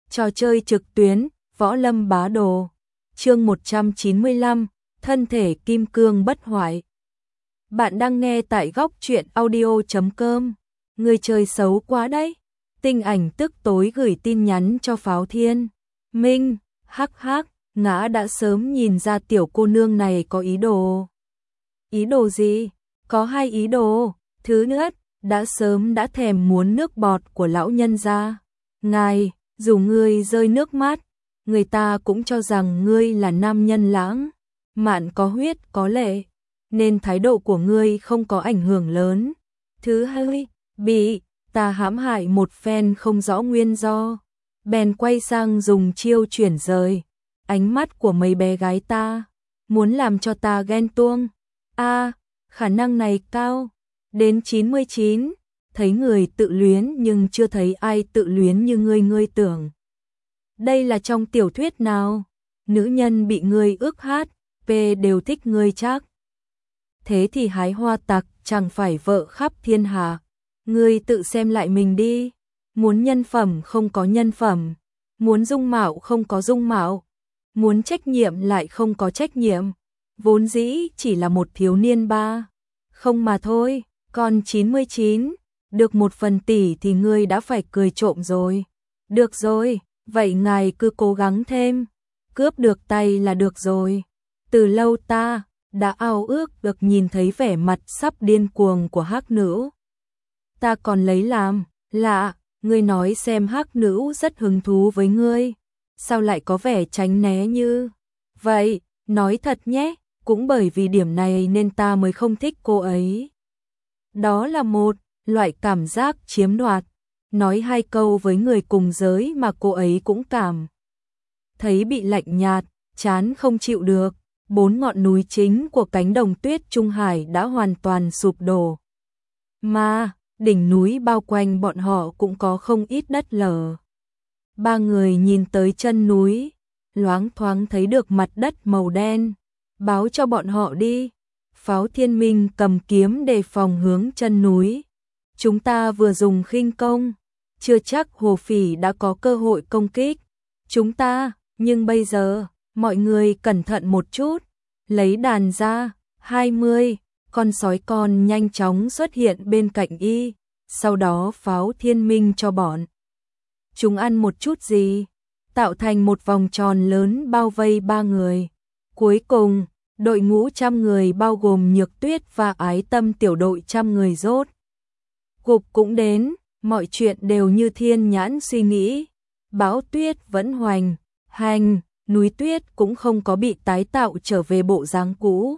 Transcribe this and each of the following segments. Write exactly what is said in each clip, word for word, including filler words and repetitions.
Trò chơi trực tuyến, Võ Lâm Bá Đồ. Chương một trăm chín mươi lăm, thân thể kim cương bất hoại. Bạn đang nghe tại góc truyện audio chấm com. Người chơi xấu quá đấy. Tinh Ảnh tức tối gửi tin nhắn cho Pháo Thiên Minh, hắc hắc, ngã đã sớm nhìn ra tiểu cô nương này có ý đồ. Ý đồ gì? Có hai ý đồ. Thứ nhất, đã sớm đã thèm muốn nước bọt của lão nhân gia. Ngài, dù ngươi rơi nước mắt, người ta cũng cho rằng ngươi là nam nhân lãng mạn có huyết có lệ, nên thái độ của ngươi không có ảnh hưởng lớn. Thứ hai, bị ta hãm hại một phen không rõ nguyên do, bèn quay sang dùng chiêu chuyển rời ánh mắt của mấy bé gái ta, muốn làm cho ta ghen tuông. A, à, khả năng này cao đến chín mươi chín. Thấy người tự luyến nhưng chưa thấy ai tự luyến như ngươi ngươi tưởng. Đây là trong tiểu thuyết nào? Nữ nhân bị ngươi ước hát, p đều thích ngươi chắc. Thế thì hái hoa tặc chẳng phải vợ khắp thiên hạ. Ngươi tự xem lại mình đi. Muốn nhân phẩm không có nhân phẩm. Muốn dung mạo không có dung mạo. Muốn trách nhiệm lại không có trách nhiệm. Vốn dĩ chỉ là một thiếu niên ba. Không mà thôi, còn chín mươi chín. Được một phần tỷ thì ngươi đã phải cười trộm rồi. Được rồi, vậy ngài cứ cố gắng thêm. Cướp được tay là được rồi. Từ lâu ta đã ao ước được nhìn thấy vẻ mặt sắp điên cuồng của hắc nữ. Ta còn lấy làm lạ, ngươi nói xem hắc nữ rất hứng thú với ngươi. Sao lại có vẻ tránh né như vậy? Nói thật nhé, cũng bởi vì điểm này nên ta mới không thích cô ấy. Đó là một loại cảm giác chiếm đoạt. Nói hai câu với người cùng giới mà cô ấy cũng cảm thấy bị lạnh nhạt, chán không chịu được. Bốn ngọn núi chính của cánh đồng tuyết Trung Hải đã hoàn toàn sụp đổ. Mà, đỉnh núi bao quanh bọn họ cũng có không ít đất lở. Ba người nhìn tới chân núi, loáng thoáng thấy được mặt đất màu đen. Báo cho bọn họ đi. Pháo Thiên Minh cầm kiếm đề phòng hướng chân núi. Chúng ta vừa dùng khinh công, chưa chắc Hồ Phỉ đã có cơ hội công kích chúng ta, nhưng bây giờ, mọi người cẩn thận một chút. Lấy đàn ra, hai mươi con sói con nhanh chóng xuất hiện bên cạnh y, sau đó Pháo Thiên Minh cho bọn chúng ăn một chút gì, tạo thành một vòng tròn lớn bao vây ba người. Cuối cùng, đội ngũ trăm người bao gồm Nhược Tuyết và Ái Tâm tiểu đội trăm người rốt cục cũng đến. Mọi chuyện đều như thiên nhãn suy nghĩ. Bão tuyết vẫn hoành hành, núi tuyết cũng không có bị tái tạo trở về bộ dáng cũ.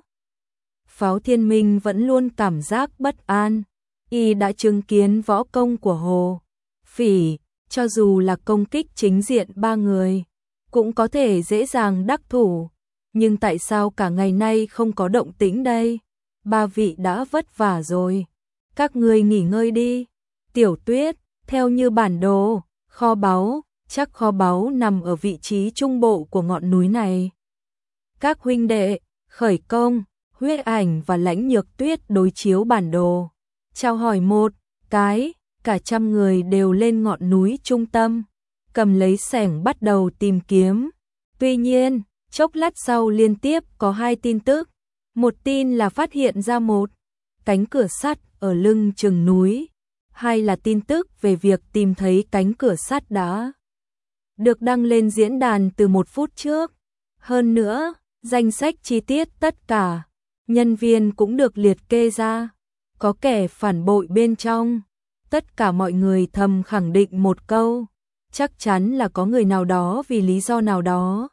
Pháo Thiên Minh vẫn luôn cảm giác bất an. Y đã chứng kiến võ công của Hồ Phỉ, cho dù là công kích chính diện ba người, cũng có thể dễ dàng đắc thủ. Nhưng tại sao cả ngày nay không có động tĩnh đây? Ba vị đã vất vả rồi. Các ngươi nghỉ ngơi đi. Tiểu Tuyết, theo như bản đồ, kho báu, chắc kho báu nằm ở vị trí trung bộ của ngọn núi này. Các huynh đệ, khởi công. Huyết Ảnh và Lãnh Nhược Tuyết đối chiếu bản đồ. Chào hỏi một cái, cả trăm người đều lên ngọn núi trung tâm, cầm lấy xẻng bắt đầu tìm kiếm. Tuy nhiên, chốc lát sau liên tiếp có hai tin tức. Một tin là phát hiện ra một cánh cửa sắt ở lưng chừng núi. Hai là tin tức về việc tìm thấy cánh cửa sắt đã được đăng lên diễn đàn từ một phút trước. Hơn nữa, danh sách chi tiết tất cả nhân viên cũng được liệt kê ra. Có kẻ phản bội bên trong. Tất cả mọi người thầm khẳng định một câu. Chắc chắn là có người nào đó vì lý do nào đó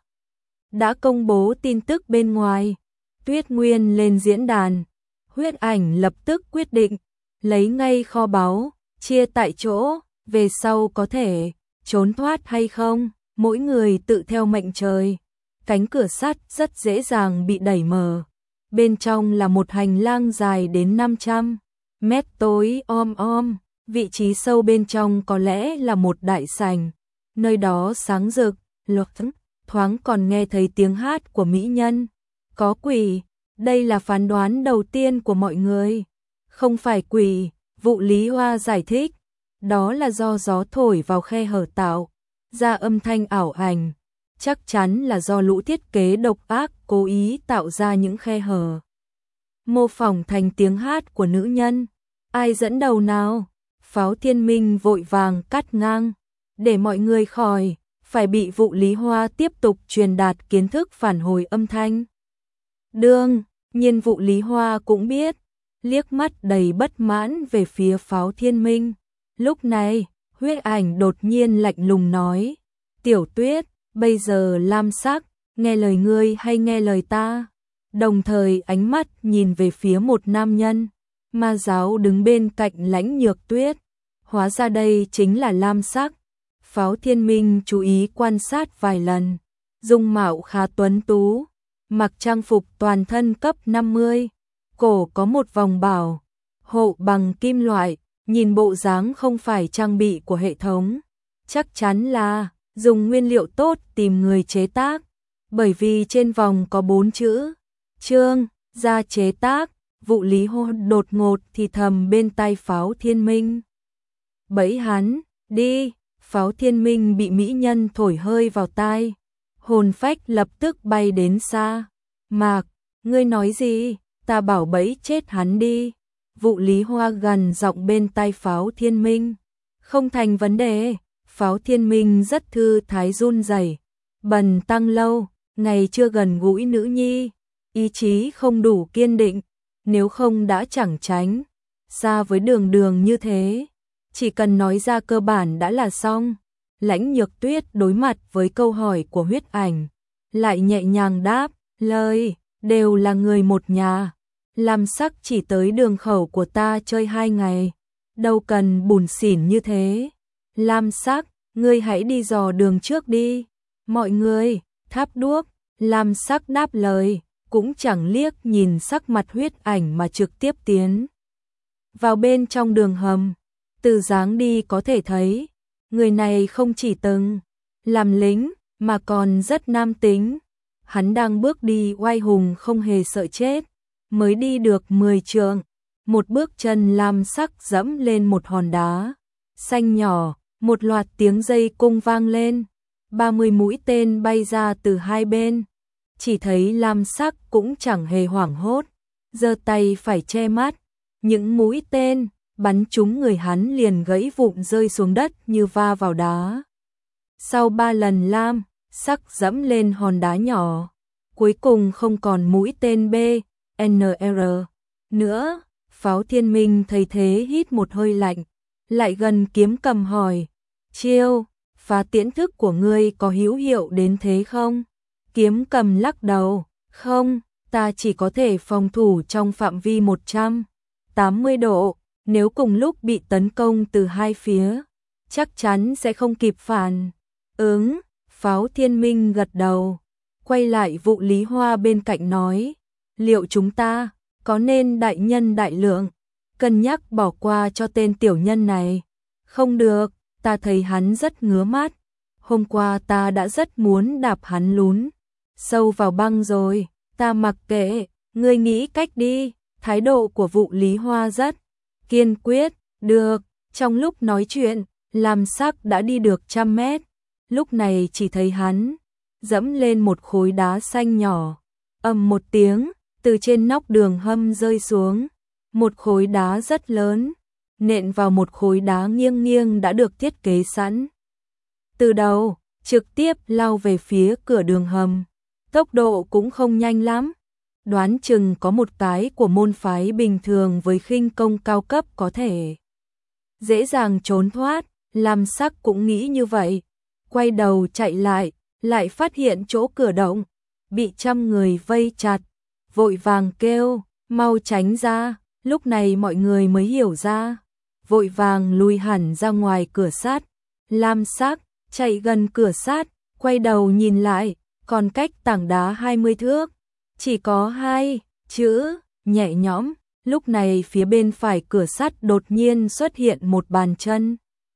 đã công bố tin tức bên ngoài. Tuyết Nguyên lên diễn đàn. Huyết Ảnh lập tức quyết định lấy ngay kho báu, chia tại chỗ, về sau có thể trốn thoát hay không, mỗi người tự theo mệnh trời. Cánh cửa sắt rất dễ dàng bị đẩy mở. Bên trong là một hành lang dài đến năm trăm mét tối om om. Vị trí sâu bên trong có lẽ là một đại sảnh. Nơi đó sáng rực, lộc thoáng còn nghe thấy tiếng hát của mỹ nhân. Có quỷ. Đây là phán đoán đầu tiên của mọi người. Không phải quỷ, Vụ Lý Hoa giải thích. Đó là do gió thổi vào khe hở tạo ra âm thanh ảo ảnh, chắc chắn là do lũ thiết kế độc ác cố ý tạo ra những khe hở. Mô phỏng thành tiếng hát của nữ nhân. Ai dẫn đầu nào? Pháo Thiên Minh vội vàng cắt ngang, để mọi người khỏi phải bị Vụ Lý Hoa tiếp tục truyền đạt kiến thức phản hồi âm thanh. Đương nhiên Vụ Lý Hoa cũng biết, liếc mắt đầy bất mãn về phía Pháo Thiên Minh. Lúc này, Huyết Ảnh đột nhiên lạnh lùng nói, Tiểu Tuyết, bây giờ lam sắc, nghe lời ngươi hay nghe lời ta? Đồng thời ánh mắt nhìn về phía một nam nhân, ma giáo đứng bên cạnh Lãnh Nhược Tuyết. Hóa ra đây chính là lam sắc. Pháo Thiên Minh chú ý quan sát vài lần, dung mạo khá tuấn tú, mặc trang phục toàn thân cấp năm mươi, cổ có một vòng bảo hộ bằng kim loại, nhìn bộ dáng không phải trang bị của hệ thống, chắc chắn là dùng nguyên liệu tốt tìm người chế tác, bởi vì trên vòng có bốn chữ Trương gia chế tác. Vụ Lý Hoa đột ngột thì thầm bên tai Pháo Thiên Minh, bẫy hắn đi. Pháo Thiên Minh bị mỹ nhân thổi hơi vào tai, hồn phách lập tức bay đến xa. Mạc, ngươi nói gì? Ta bảo bẫy chết hắn đi. Vụ Lý Hoa gần giọng bên tai Pháo Thiên Minh. Không thành vấn đề. Pháo Thiên Minh rất thư thái run rẩy. Bần tăng lâu, ngày chưa gần gũi nữ nhi, ý chí không đủ kiên định, nếu không đã chẳng tránh xa với đường đường như thế. Chỉ cần nói ra cơ bản đã là xong. Lãnh Nhược Tuyết đối mặt với câu hỏi của Huyết Ảnh, lại nhẹ nhàng đáp, lời, đều là người một nhà. Lam sắc chỉ tới đường khẩu của ta chơi hai ngày, đâu cần bủn xỉn như thế. Lam sắc, ngươi hãy đi dò đường trước đi. Mọi người, thắp đuốc. Lam sắc đáp lời, cũng chẳng liếc nhìn sắc mặt Huyết Ảnh mà trực tiếp tiến vào bên trong đường hầm. Từ dáng đi có thể thấy, người này không chỉ từng làm lính, mà còn rất nam tính. Hắn đang bước đi oai hùng không hề sợ chết, mới đi được mười trượng, một bước chân lam sắc dẫm lên một hòn đá xanh nhỏ, một loạt tiếng dây cung vang lên, ba mươi mũi tên bay ra từ hai bên. Chỉ thấy lam sắc cũng chẳng hề hoảng hốt, giơ tay phải che mắt, những mũi tên bắn trúng người hắn liền gãy vụn rơi xuống đất như va vào đá. Sau ba lần lam sắc dẫm lên hòn đá nhỏ, cuối cùng không còn mũi tên B N R nữa. Pháo Thiên Minh thấy thế hít một hơi lạnh, lại gần Kiếm Cầm hỏi, chiêu phá tiễn thức của ngươi có hữu hiệu đến thế không? Kiếm Cầm lắc đầu, không, ta chỉ có thể phòng thủ trong phạm vi một trăm tám mươi độ. Nếu cùng lúc bị tấn công từ hai phía, chắc chắn sẽ không kịp phản ứng. Pháo Thiên Minh gật đầu, quay lại Vụ Lý Hoa bên cạnh nói, liệu chúng ta có nên đại nhân đại lượng, cân nhắc bỏ qua cho tên tiểu nhân này? Không được, ta thấy hắn rất ngứa mắt. Hôm qua ta đã rất muốn đạp hắn lún sâu vào băng rồi. Ta mặc kệ, ngươi nghĩ cách đi. Thái độ của Vụ Lý Hoa rất kiên quyết. Được. Trong lúc nói chuyện, Lam Sắc đã đi được trăm mét. Lúc này chỉ thấy hắn dẫm lên một khối đá xanh nhỏ, ầm một tiếng, từ trên nóc đường hầm rơi xuống. Một khối đá rất lớn, nện vào một khối đá nghiêng nghiêng đã được thiết kế sẵn. Từ đầu, trực tiếp lao về phía cửa đường hầm. Tốc độ cũng không nhanh lắm. Đoán chừng có một cái của môn phái bình thường với khinh công cao cấp có thể dễ dàng trốn thoát. Lam Sắc cũng nghĩ như vậy. Quay đầu chạy lại, lại phát hiện chỗ cửa động bị trăm người vây chặt, vội vàng kêu, mau tránh ra. Lúc này mọi người mới hiểu ra, vội vàng lùi hẳn ra ngoài cửa sắt. Lam Sắc chạy gần cửa sắt, quay đầu nhìn lại, còn cách tảng đá hai mươi thước, chỉ có hai chữ nhẹ nhõm. Lúc này phía bên phải cửa sắt đột nhiên xuất hiện một bàn chân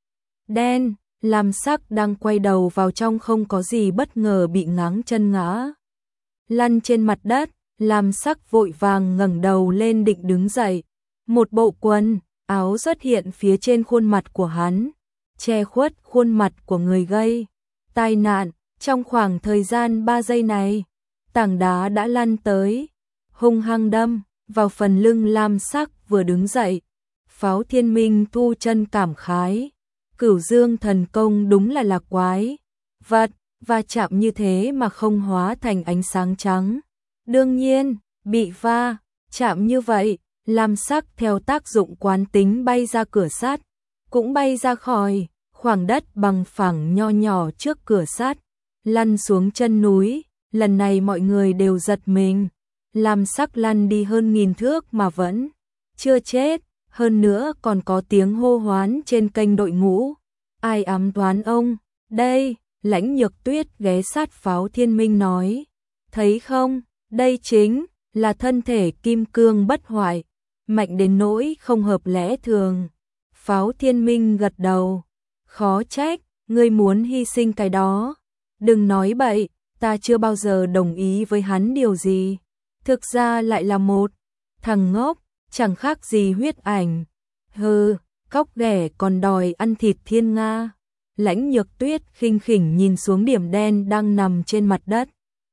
đen. Lam Sắc đang quay đầu vào trong, không có gì bất ngờ bị ngáng chân ngã lăn trên mặt đất. Lam Sắc vội vàng ngẩng đầu lên định đứng dậy. Một bộ quần áo xuất hiện phía trên khuôn mặt của hắn, che khuất khuôn mặt của người gây Tai nạn, trong khoảng thời gian ba giây này, tảng đá đã lăn tới, hung hăng đâm vào phần lưng lam sắc vừa đứng dậy. Pháo Thiên Minh thu chân cảm khái, Cửu Dương thần công đúng là lạc quái, vật va chạm như thế mà không hóa thành ánh sáng trắng. Đương nhiên, bị va chạm như vậy, lam sắc theo tác dụng quán tính bay ra cửa sắt, cũng bay ra khỏi khoảng đất bằng phẳng nho nhỏ trước cửa sắt, lăn xuống chân núi. Lần này mọi người đều giật mình, lam sắc lăn đi hơn nghìn thước mà vẫn chưa chết, hơn nữa còn có tiếng hô hoán trên kênh đội ngũ. Ai ám toán ông? Đây, Lãnh Nhược Tuyết ghé sát Pháo Thiên Minh nói. Thấy không, đây chính là thân thể kim cương bất hoại, mạnh đến nỗi không hợp lẽ thường. Pháo Thiên Minh gật đầu. Khó trách, ngươi muốn hy sinh cái đó. Đừng nói bậy, ta chưa bao giờ đồng ý với hắn điều gì. Thực ra lại là một thằng ngốc, chẳng khác gì Huyết Ảnh. Hừ, cóc ghẻ còn đòi ăn thịt Thiên Nga. Lãnh Nhược Tuyết khinh khỉnh nhìn xuống điểm đen đang nằm trên mặt đất.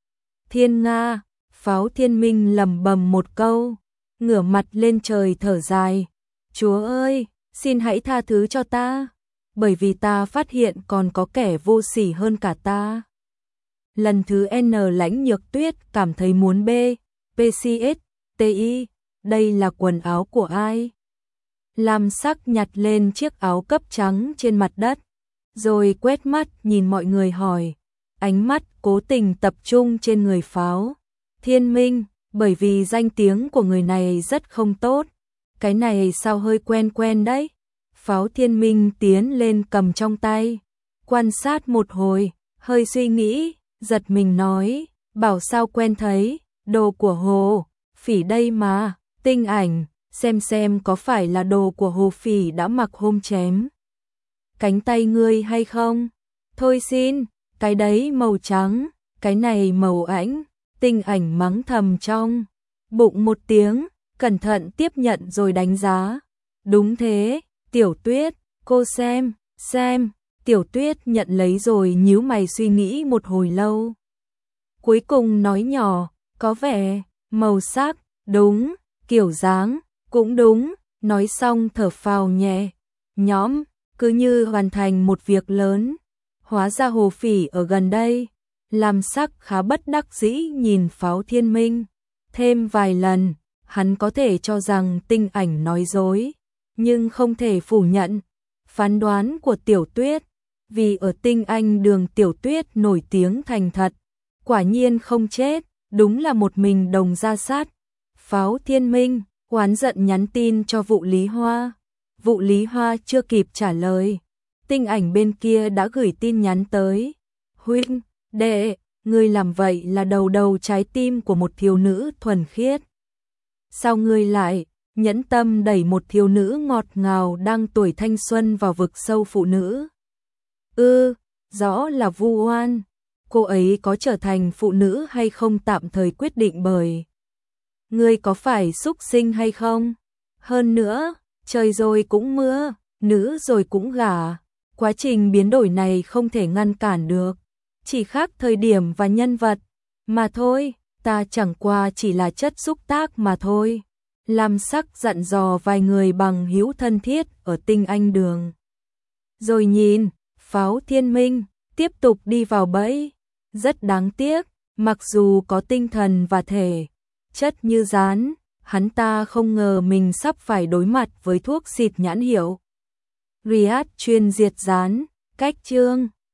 Thiên Nga, Pháo Thiên Minh lẩm bẩm một câu, ngửa mặt lên trời thở dài. Chúa ơi, xin hãy tha thứ cho ta, bởi vì ta phát hiện còn có kẻ vô sỉ hơn cả ta. Lần thứ N Lãnh Nhược Tuyết cảm thấy muốn bê, pê xê ét, tê i, đây là quần áo của ai? Lam sắc nhặt lên chiếc áo cấp trắng trên mặt đất, rồi quét mắt nhìn mọi người hỏi, ánh mắt cố tình tập trung trên người Pháo Thiên Minh, bởi vì danh tiếng của người này rất không tốt. Cái này sao hơi quen quen đấy. Pháo Thiên Minh tiến lên cầm trong tay, quan sát một hồi, hơi suy nghĩ, giật mình nói, bảo sao quen thấy, đồ của Hồ Phỉ đây mà, Tinh Ảnh, xem xem có phải là đồ của Hồ Phỉ đã mặc hôm chém cánh tay ngươi hay không? Thôi xin, cái đấy màu trắng, cái này màu ánh. Tinh Ảnh mắng thầm trong bụng một tiếng, cẩn thận tiếp nhận rồi đánh giá. Đúng thế, Tiểu Tuyết, cô xem, xem. Tiểu Tuyết nhận lấy rồi nhíu mày suy nghĩ một hồi lâu. Cuối cùng nói nhỏ, có vẻ, màu sắc, đúng, kiểu dáng, cũng đúng. Nói xong thở phào nhẹ nhõm, cứ như hoàn thành một việc lớn. Hóa ra Hồ Phỉ ở gần đây. Lam sắc khá bất đắc dĩ nhìn Pháo Thiên Minh. Thêm vài lần, hắn có thể cho rằng Tinh Ảnh nói dối, nhưng không thể phủ nhận phán đoán của Tiểu Tuyết. Vì ở Tinh Anh đường Tiểu Tuyết nổi tiếng thành thật, quả nhiên không chết, đúng là một mình đồng ra sát. Pháo Thiên Minh oán giận nhắn tin cho Vụ Lý Hoa. Vụ Lý Hoa chưa kịp trả lời, Tinh Ảnh bên kia đã gửi tin nhắn tới. Huynh đệ, ngươi làm vậy là đầu đầu trái tim của một thiếu nữ thuần khiết. Sao ngươi lại nhẫn tâm đẩy một thiếu nữ ngọt ngào đang tuổi thanh xuân vào vực sâu phụ nữ? Ư, ừ, rõ là vu oan. Cô ấy có trở thành phụ nữ hay không tạm thời quyết định bởi ngươi có phải súc sinh hay không? Hơn nữa, trời rồi cũng mưa, nữ rồi cũng gả. Quá trình biến đổi này không thể ngăn cản được, chỉ khác thời điểm và nhân vật mà thôi. Ta chẳng qua chỉ là chất xúc tác mà thôi. Lam sắc dặn dò vài người bằng hữu thân thiết ở Tinh Anh đường, rồi nhìn Pháo Thiên Minh tiếp tục đi vào bẫy. Rất đáng tiếc, mặc dù có tinh thần và thể chất như rán, hắn ta không ngờ mình sắp phải đối mặt với thuốc xịt nhãn hiệu Riad chuyên diệt rán. Cách chương